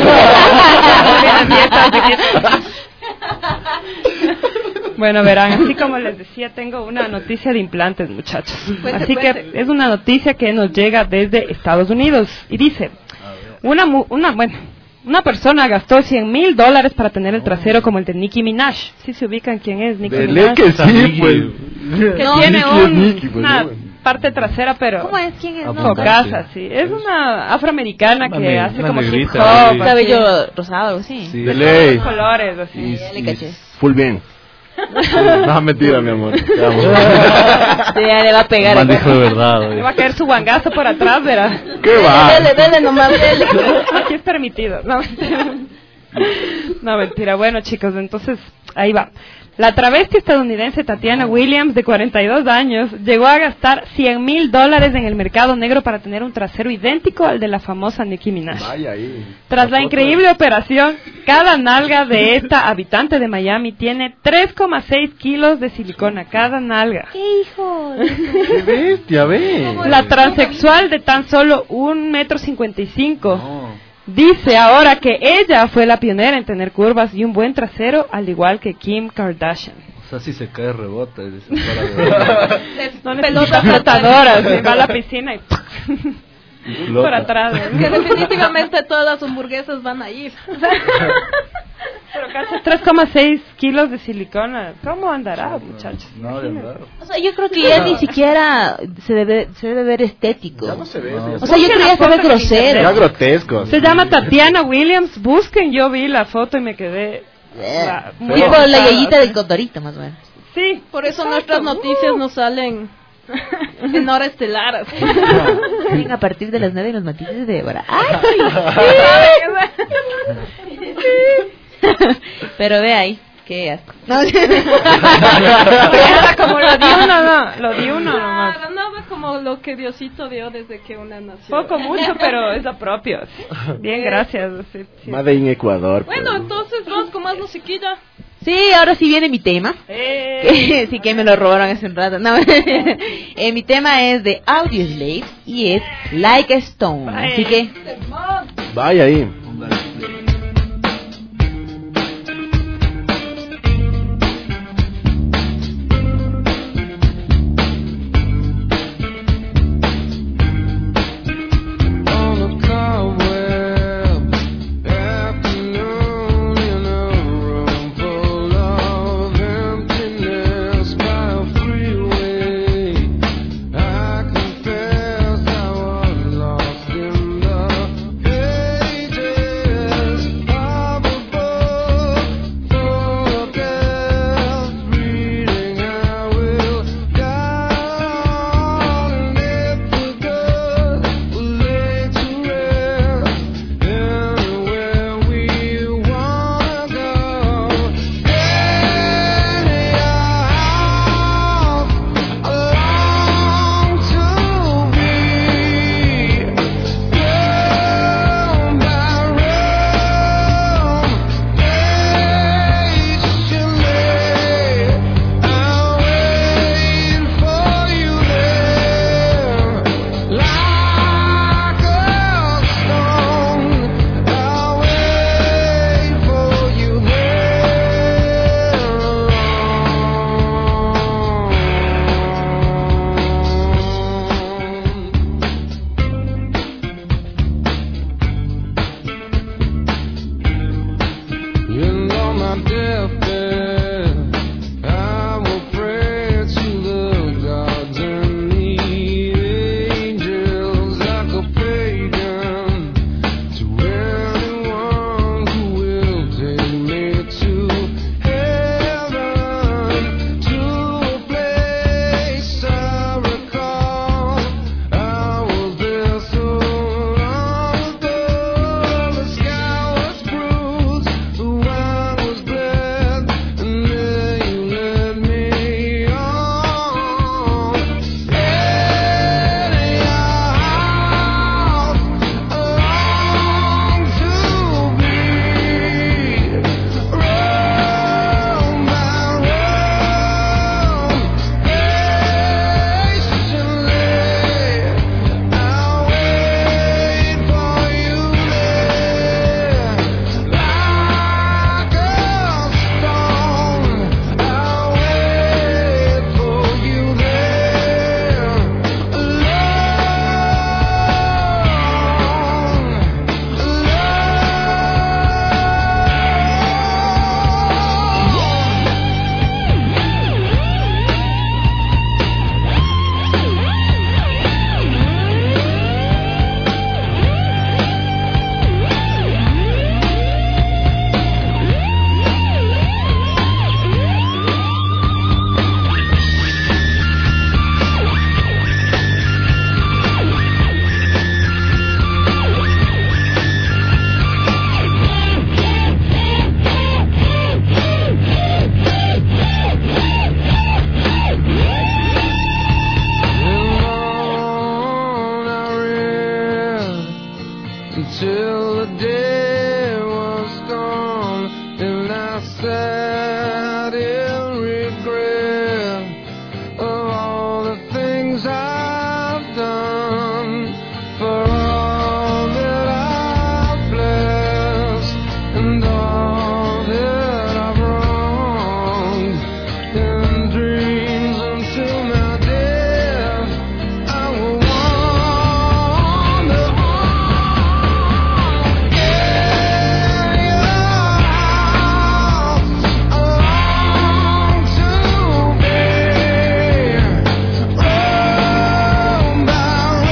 Bueno, verán, así como les decía, tengo una noticia de implantes, muchachos. Así que es una noticia que nos llega desde Estados Unidos y dice: Una persona gastó $100,000 para tener el trasero como el de Nicki Minaj. ¿Sí se ubican quién es Nicki Minaj? Que sí, pues. Que tiene una parte trasera, pero... ¿Cómo es? ¿Quién es? No, Focasa, sí. Es una afroamericana que hace como hip hop. Cabello rosado, algo así. Sí, de ley. Colores, así. Ya le caché. Full bien. No, mentira, mi amor. Te amo. Sí, ya le va a pegar. Maldijo de verdad. Le va a caer su guangazo por atrás, verá. ¿Qué va? Dele nomás, dele. Aquí es permitido. No, mentira. No, mentira. Bueno, chicos, entonces, ahí va. La travesti estadounidense Tatiana Williams, de 42 años, llegó a gastar $100,000 en el mercado negro para tener un trasero idéntico al de la famosa Nicki Minaj. Vaya ahí. Tras la increíble operación, cada nalga de esta habitante de Miami tiene 3,6 kilos de silicona, cada nalga. ¿Qué hijo? Qué bestia, ve. La transexual de tan solo 1,55 m dice ahora que ella fue la pionera en tener curvas y un buen trasero, al igual que Kim Kardashian. O sea, si se cae, rebota. Y se No necesita flotadoras, va a la piscina y por atrás. Que definitivamente todas las hamburguesas van a ir. Pero casi 3,6 kilos de silicona. ¿Cómo andará, muchachos? No, de verdad. O sea, yo creo que ya ni siquiera se debe ver estético. Ya no se ve. O sea, yo creo que ya se ve grosero. Ya grotesco. Se llama Tatiana Williams. Busquen, yo vi la foto y me quedé... muy Tipo la asustada. yayita del Condorito, más o menos. Sí, Por eso nuestras noticias no salen en hora estelar. Así. Salen a partir de las 9 en los noticias de Débora. ¡Ay! Pero ve ahí, qué asco. No. como lo di uno, no. Lo di uno nomás. Claro, nada como lo que Diosito dio desde que una nació. Poco, mucho, pero es lo propio. Bien, gracias. Sí, sí. Made in Ecuador. Bueno, entonces vamos con más musiquilla. Sí, ahora sí viene mi tema. Sí, que me lo robaron hace un rato. No. Mi tema es de Audioslave y es Like a Stone. Así que Vaya ahí. I confess I was lost in the pages. regret of all the things I've done, for all that I've blessed and all that I've wronged. In dreams until my death, I will wander on. Yeah, I long to be roam by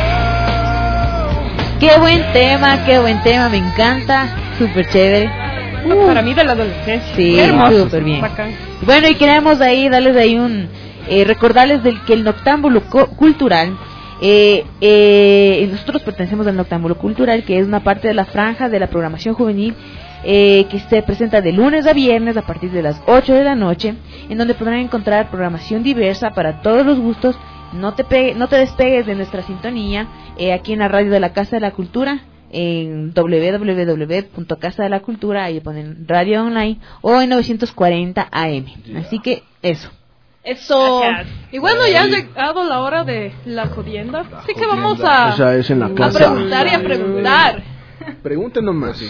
road. Qué buen tema, me encanta, súper chévere. Para mí de la adolescencia. Sí, Qué hermoso, súper bien. bacán. Bueno, y queremos ahí darles ahí recordarles que el Noctámbulo Cultural, nosotros pertenecemos al Noctámbulo Cultural, que es una parte de la franja de la programación juvenil que se presenta de lunes a viernes a partir de las 8 de la noche, en donde podrán encontrar programación diversa para todos los gustos. No te despegues de nuestra sintonía aquí en la radio de la Casa de la Cultura, en www.casadelacultura, ahí ponen radio online, o en 940 AM. Así que eso. Gracias. Y bueno, ya ha llegado la hora de la jodienda. Así que vamos a, O sea, es en la a casa. preguntar y a preguntar. Pregunten nomás.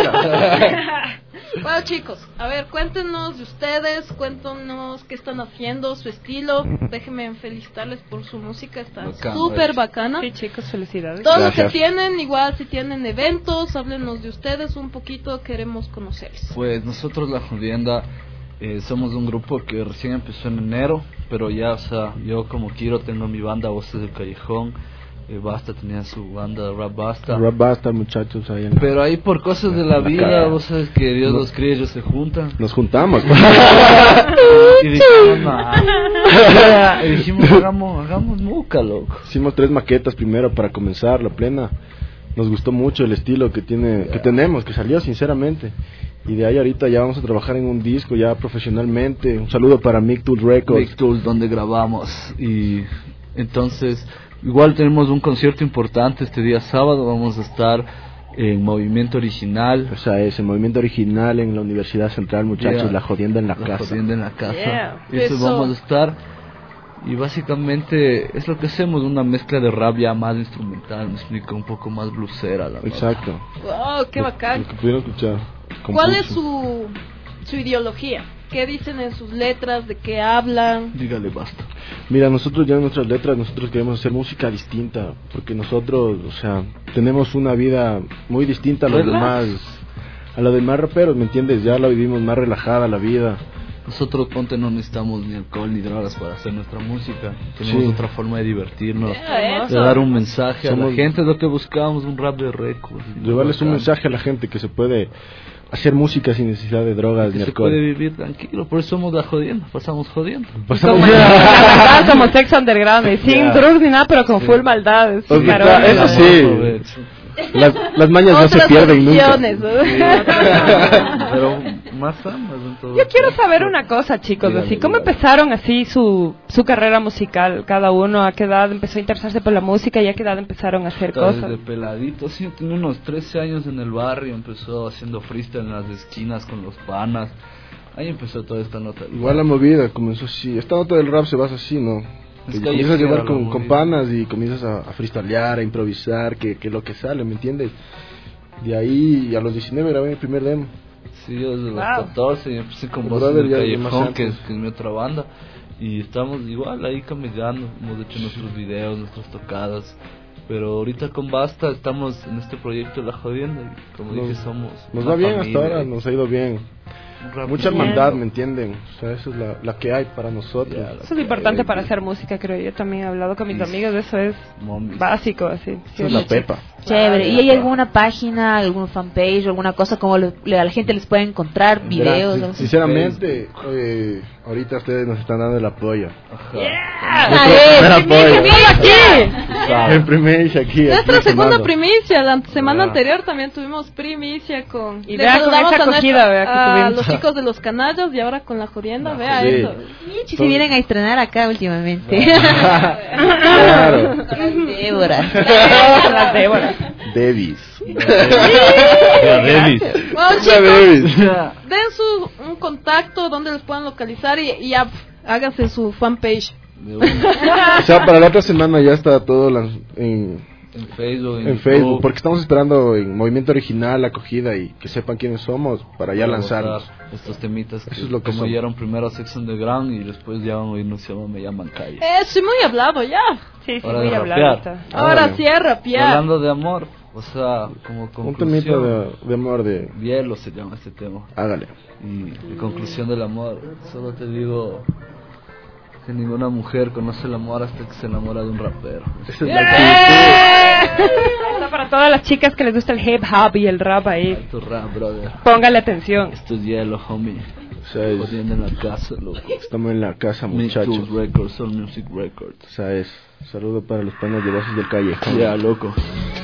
Bueno, chicos, a ver, cuéntenos de ustedes, cuéntenos qué están haciendo, su estilo. Déjenme felicitarles por su música, está Bacán, súper bacana. Sí, chicos, felicidades. Todo lo que Gracias. tienen, igual si tienen eventos, háblenos de ustedes un poquito, queremos conocerles. Pues nosotros La Jodienda somos un grupo que recién empezó en enero, pero ya, o sea, yo como Kiro tengo mi banda Voces del Callejón, Basta tenía su banda Rap Basta. Rap Basta, muchachos, ahí en Pero ahí por cosas de la vida, vos sabes que Dios los cría, ellos se juntan. Nos juntamos. Y dijimos, nah. Y dijimos, hagamos muca, loco. Hicimos 3 maquetas primero para comenzar la plena. Nos gustó mucho el estilo que tenemos, que salió sinceramente. Y de ahí ahorita ya vamos a trabajar en un disco ya profesionalmente. Un saludo para Mick Tool Records. Big Tools, donde grabamos. Y entonces, igual tenemos un concierto importante este día sábado. Vamos a estar en Movimiento Original. O sea, es el movimiento original en la Universidad Central, muchachos. Yeah. La jodienda en la La casa. Jodienda en la casa. Yeah. Eso Eso. vamos a estar. Y básicamente es lo que hacemos, una mezcla de rap ya más instrumental, me explico, un poco más blusera la nota. Exacto. Wow, qué bacán. Lo que pudieron escuchar. Con ¿Cuál Pucho. es su ideología? ¿Qué dicen en sus letras? ¿De qué hablan? Dígale basta. Mira, nosotros ya en nuestras letras, nosotros queremos hacer música distinta, porque nosotros, o sea, tenemos una vida muy distinta a los demás raperos, ¿me entiendes? Ya la vivimos más relajada la vida. Nosotros, ponte, no necesitamos ni alcohol ni drogas para hacer nuestra música. Tenemos Sí. otra forma de divertirnos, Yeah, de dar un mensaje a Somos- la gente, es lo que buscamos, un rap de récords. Llevarles un mensaje a la gente que se puede hacer música sin necesidad de drogas que ni se puede alcohol. vivir tranquilo, por eso somos La Jodienda, pasamos jodiendo. Pasamos Como, la verdad, como sex underground, y sin Ya. drugs ni nada, pero con full maldad. Pues, Sí, claro, varón. eso sí. Las mañas no se Otras pierden nunca. opciones, ¿no? Pero más sanas en todo. Yo quiero saber una cosa, chicos, Dígame, así, ¿cómo dígame. empezaron así su carrera musical? Cada uno, ¿a qué edad empezó a interesarse por la música y a qué edad empezaron a hacer Desde cosas? peladito, sí, tenía unos 13 años en el barrio, empezó haciendo freestyle en las esquinas con los panas. Ahí empezó toda esta nota. Igual la movida comenzó así. Esta nota del rap se basa así, ¿no? Es Que que comienzas a ahí llevar era la con movida. panas y comienzas a freestylear, a improvisar, que lo que sale, ¿me entiendes? De ahí a los 19 grabé mi primer demo. Sí, yo desde los Wow. 14 y empecé con El Voces brother del ya de más Callejón, que antes. es mi otra banda. Y estamos igual ahí camellando, hemos hecho nuestros videos, nuestras tocadas. Pero ahorita con Basta estamos en este proyecto de La Jodienda. Y como dije, somos. Nos una va bien familia. hasta ahora, nos ha ido bien. Un rap Mucha bien. hermandad, ¿me entienden? O sea, eso es la que hay para nosotros. Ya, Eso es importante para hacer música, creo yo. También he hablado con mis amigos, eso es Momis. básico, así. Eso es la pepa. Chévere. ¿Y hay alguna página, algún fanpage, alguna cosa como a la gente les puede encontrar, videos? Verás, algo así? sinceramente, ahorita ustedes nos están dando el apoyo. Ah, Primer apoyo. aquí! El primer aquí. Nuestra aquí segunda sonando. primicia, la semana Ah. anterior también tuvimos primicia con... Y le vea con saludamos esa a acogida, vea que a tuvimos. los chicos de los canallas y ahora con la jodienda, vea sí. eso. Michi, se vienen a estrenar acá últimamente. Claro. Débora. Las Déboras. Davis. Bueno, chicos, den un contacto donde los puedan localizar y hágase su fanpage. De una. O sea, para la otra semana ya está todo en En Facebook, en Facebook, porque estamos esperando en Movimiento Original, acogida y que sepan quiénes somos para ya lanzarnos. Estos temitas que, Eso es lo que como somos. oyeron primero Sex Underground y después ya van a oír No se llama, me llaman Calle. Sí, muy hablado ya. Sí, sí, Hora voy de a hablar rapear. ahorita. Ahora Bueno. sí, a rapear. Hablando de amor, o sea, como Un temita conclusión, de amor de... Hielo se llama este tema. Hágale. Y de conclusión del amor, solo te digo que ninguna mujer conoce el amor hasta que se enamora de un rapero. Esa es la actitud. Esto para todas las chicas que les gusta el hip hop y el rap ahí. Tu rap, brother. Póngale atención. Esto es hielo, homie. O sea, es- Jodiendo en la casa, loco. estamos en la casa, Mix muchachos. Records, Soul Music Records. O sea, es... Saludo para los panos de Voces del Callejón. Ya, loco.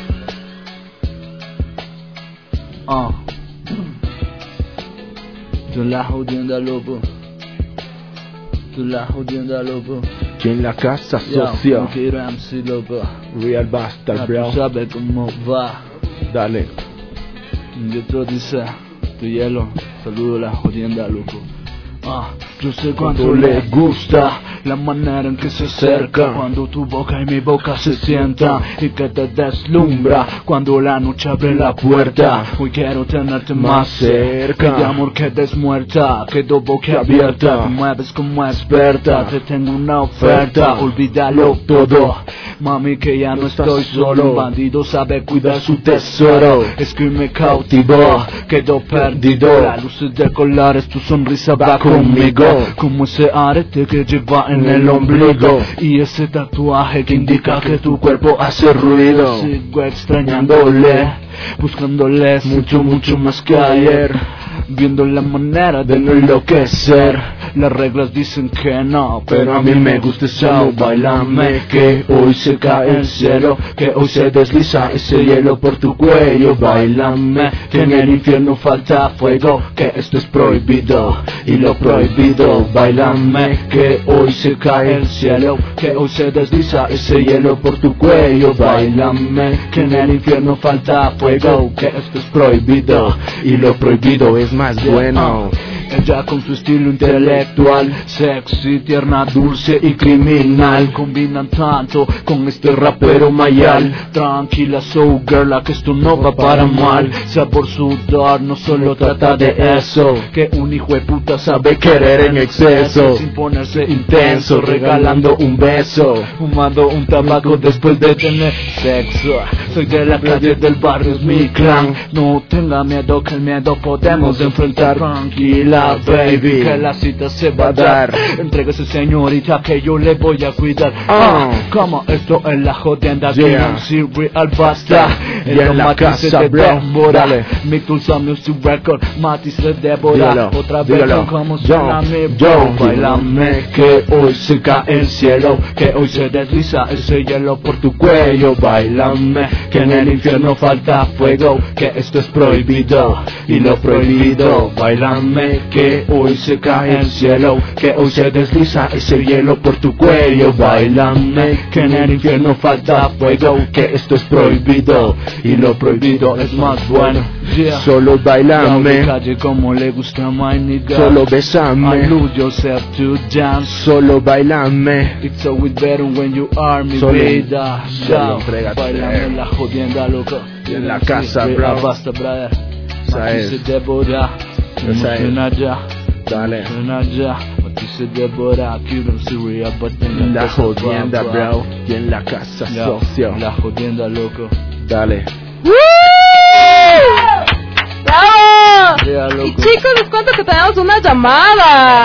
Tú la jodienda, loco. Tú la jodienda, loco. Aquí en la casa Ya, socio. no quiero MC, loco. Real Bastard, Ya bro. tú sabes cómo va. Dale. Y otro dice, tu hielo, saludo la jodienda, loco. Yo sé cuánto le gusta la manera en que se acerca, cuando tu boca y mi boca se sientan y que te deslumbra cuando la noche abre la puerta. Hoy quiero tenerte más cerca, de amor que desmuerta, quedo boquiabierta, te mueves como experta, te tengo una oferta, olvídalo todo, mami, que ya no estoy solo. Un bandido sabe cuidar su tesoro, es que me cautivó, quedó perdido. Las luces de colores, tu sonrisa va conmigo, como ese arete que lleva en el ombligo y ese tatuaje que indica que tu cuerpo hace ruido. Sigo extrañándole, buscándoles mucho, mucho más que ayer, viendo la manera de no enloquecer. Las reglas dicen que no, pero a mí me gusta eso. Bailame, que hoy se cae el cielo, que hoy se desliza ese hielo por tu cuello. Bailame, que en el infierno falta fuego, que esto es prohibido y lo prohibido. Bailame, que hoy se cae el cielo, que hoy se desliza ese hielo por tu cuello. Bailame, que en el infierno falta fuego, que esto es prohibido y lo prohibido es más bueno. Ella con su estilo intelectual, sexy, tierna, dulce y criminal, combinan tanto con este rapero mayal. Tranquila, so girl, que esto no va para mal. Sabor sudar, no solo trata de eso, que un hijo de puta sabe querer en exceso, sin ponerse intenso, regalando un beso, fumando un tabaco después de tener sexo. Soy de la calle, del barrio, es mi clan. No tenga miedo, que el miedo podemos enfrentar. Tranquila, baby, que la cita se va a dar. Entrégase, señorita, que yo le voy a cuidar. Como esto en la jodienda, Yeah. que no real basta. Y en la casa, se bro. devora. Dale. Mi Tulsa Music Record, Mati se devora. Dígalo, Otra vez dígalo. como Yo, suena mi yo, bro. Bailame, que hoy se cae el cielo, que hoy se desliza ese hielo por tu cuello. Bailame, que en el infierno falta fuego, que esto es prohibido y lo prohibido. Bailame, que hoy se cae el cielo, que hoy se desliza ese hielo por tu cuello. Bailame, que en el infierno falta fuego, que esto es prohibido y lo prohibido es más bueno. Yeah. Solo bailame, Calle como le gusta a my nigga. solo besame, Allude yourself to dance. solo bailame. It's always better when you are mi Solo- vida. solo entrégate. Bailame en la jodienda, loco. Y en la casa, Sí, bro. Basta, brother. Esa Mati es. se devora. Esa es. Suena ya. Dale. Suena ya. Mati se devora. Aquí no se ría, but en La casa, jodienda, bra, bro. Y en la casa Ya, socio. la jodienda, loco. Dale. ¡Bravo! Yeah, loco. Y chicos, les cuento que tenemos una llamada.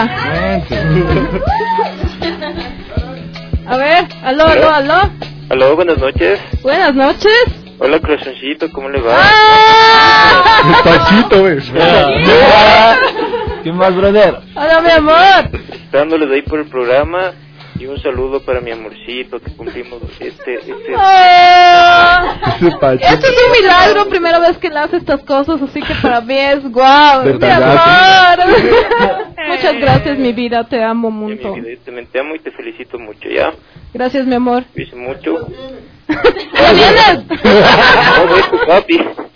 A ver, aló, aló, aló. Aló, buenas noches. Buenas noches. Hola, corazoncito, ¿cómo le va? ¡Ah! Pachito, ves. ¿Qué más, brother? Hola, mi amor. Dándoles ahí por el programa y un saludo para mi amorcito que cumplimos este Ah. Ese Pachito. Esto es un milagro, primera vez que le hace estas cosas, así que para mí es guau, mi ¿Verdad? amor. Muchas gracias, mi vida, te amo un mi montón. vida. Yo también te amo y te felicito mucho, ¿ya? Gracias, mi amor. Cuídense mucho. ¿Ya vienes? No, voy, papi.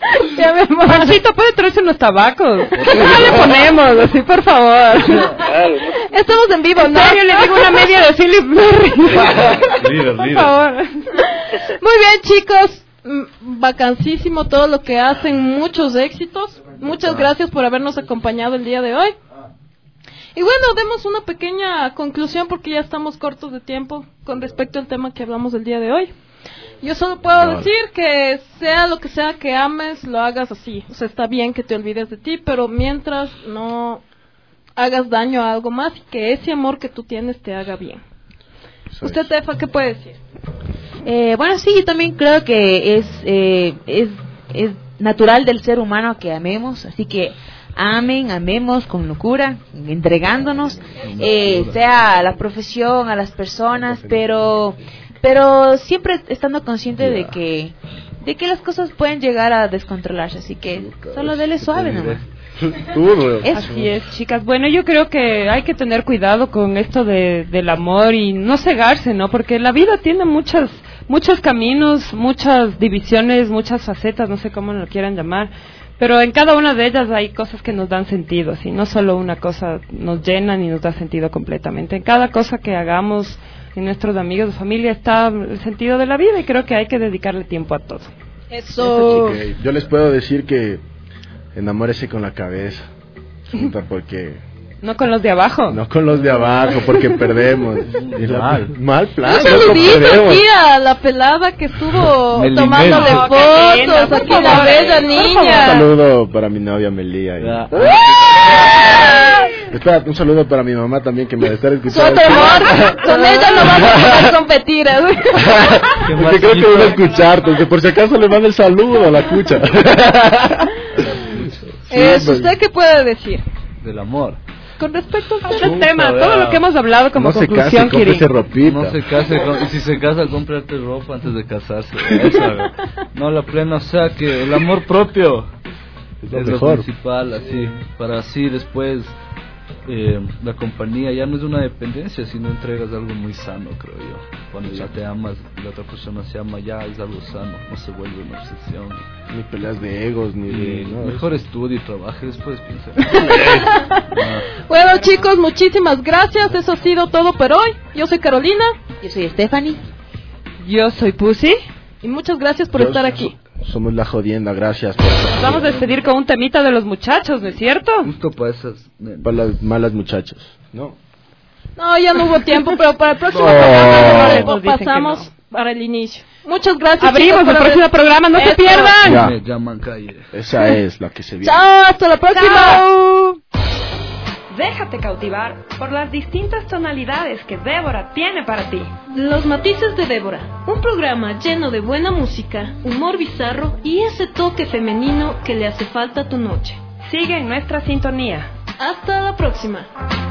Ya me muero. Juancito, ¿puede traerse unos tabacos? ¿Qué le ponemos? Así, por favor. Claro, Estamos en vivo, En ¿no? serio, le digo una media de Philip Berry. Por favor. Muy bien, chicos. Vacancísimo todo lo que hacen. Muchos éxitos. Muchas gracias por habernos acompañado el día de hoy. Y bueno, demos una pequeña conclusión porque ya estamos cortos de tiempo con respecto al tema que hablamos el día de hoy. Yo solo puedo decir que sea lo que sea que ames, lo hagas así. O sea, está bien que te olvides de ti, pero mientras no hagas daño a algo más y que ese amor que tú tienes te haga bien. Usted, Tefa, ¿qué puede decir? Bueno, sí, yo también creo que es natural del ser humano que amemos, así que amemos con locura, entregándonos, sea a la profesión, a las personas, pero siempre estando consciente de que las cosas pueden llegar a descontrolarse, así que solo dele suave nomás. Así es, chicas. Bueno, yo creo que hay que tener cuidado con esto del amor y no cegarse, ¿no? Porque la vida tiene muchos caminos, muchas divisiones, muchas facetas, no sé cómo lo quieran llamar, pero en cada una de ellas hay cosas que nos dan sentido, ¿sí? No solo una cosa nos llena ni nos da sentido completamente. En cada cosa que hagamos en nuestros amigos de familia está el sentido de la vida y creo que hay que dedicarle tiempo a todo. Eso. Okay. Yo les puedo decir que enamórese con la cabeza, puta, porque No con los de abajo. no con los de abajo, porque perdemos. Y mal plan. Un saludito aquí a la pelada que estuvo Meli, tomándole Meli. fotos, Por aquí la favor, bella Un niña. saludo para mi novia Melía. Ya. Espera, un saludo para mi mamá también que me debe estar Su escuchando. otro amor, con ella no vamos a poder competir. Porque creo que van a escucharte, que por si acaso le manda el saludo a la cucha. ¿Usted qué puede decir? Del amor. Con respecto al El tema, todo lo que hemos hablado como No se conclusión, case, Kirin. cómprese ropita. No se case, y si se casa, cómprate ropa antes de casarse. Esa, no, la plena, o sea que el amor propio Es lo es lo mejor. principal, así, para así después la compañía ya no es una dependencia, sino entregas algo muy sano, creo yo. Cuando ya te amas, la otra persona se ama, ya es algo sano, no se vuelve una obsesión. Ni peleas de egos, ni de... no, Mejor estudie y trabaje, después piensa. Bueno, chicos, muchísimas gracias. Eso ha sido todo por hoy. Yo soy Carolina Yo soy Stephanie. Yo soy Pussy. y muchas gracias por estar aquí. Somos la jodienda, gracias por Nos vamos a despedir con un temita de los muchachos, ¿no es cierto? Justo para esas... para las malas muchachos. No. No, ya no hubo tiempo, pero para el próximo No. programa Nos lo dicen que pasamos para el inicio. Muchas gracias. Abrimos chicos, el por próximo haber- programa, no se Eso. pierdan. Ya. Me llaman calle. Esa es la que se viene. Chao, hasta la próxima. Chao. Déjate cautivar por las distintas tonalidades que Débora tiene para ti. Los matices de Débora, un programa lleno de buena música, humor bizarro y ese toque femenino que le hace falta a tu noche. Sigue en nuestra sintonía. Hasta la próxima.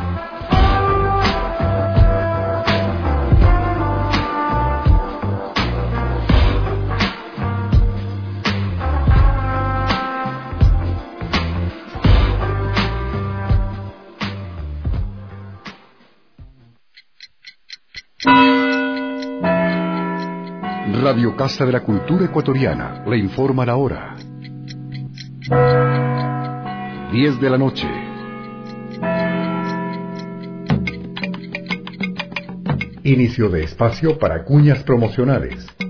Radio Casa de la Cultura Ecuatoriana le informa la hora. 10 de la noche. Inicio de espacio para cuñas promocionales.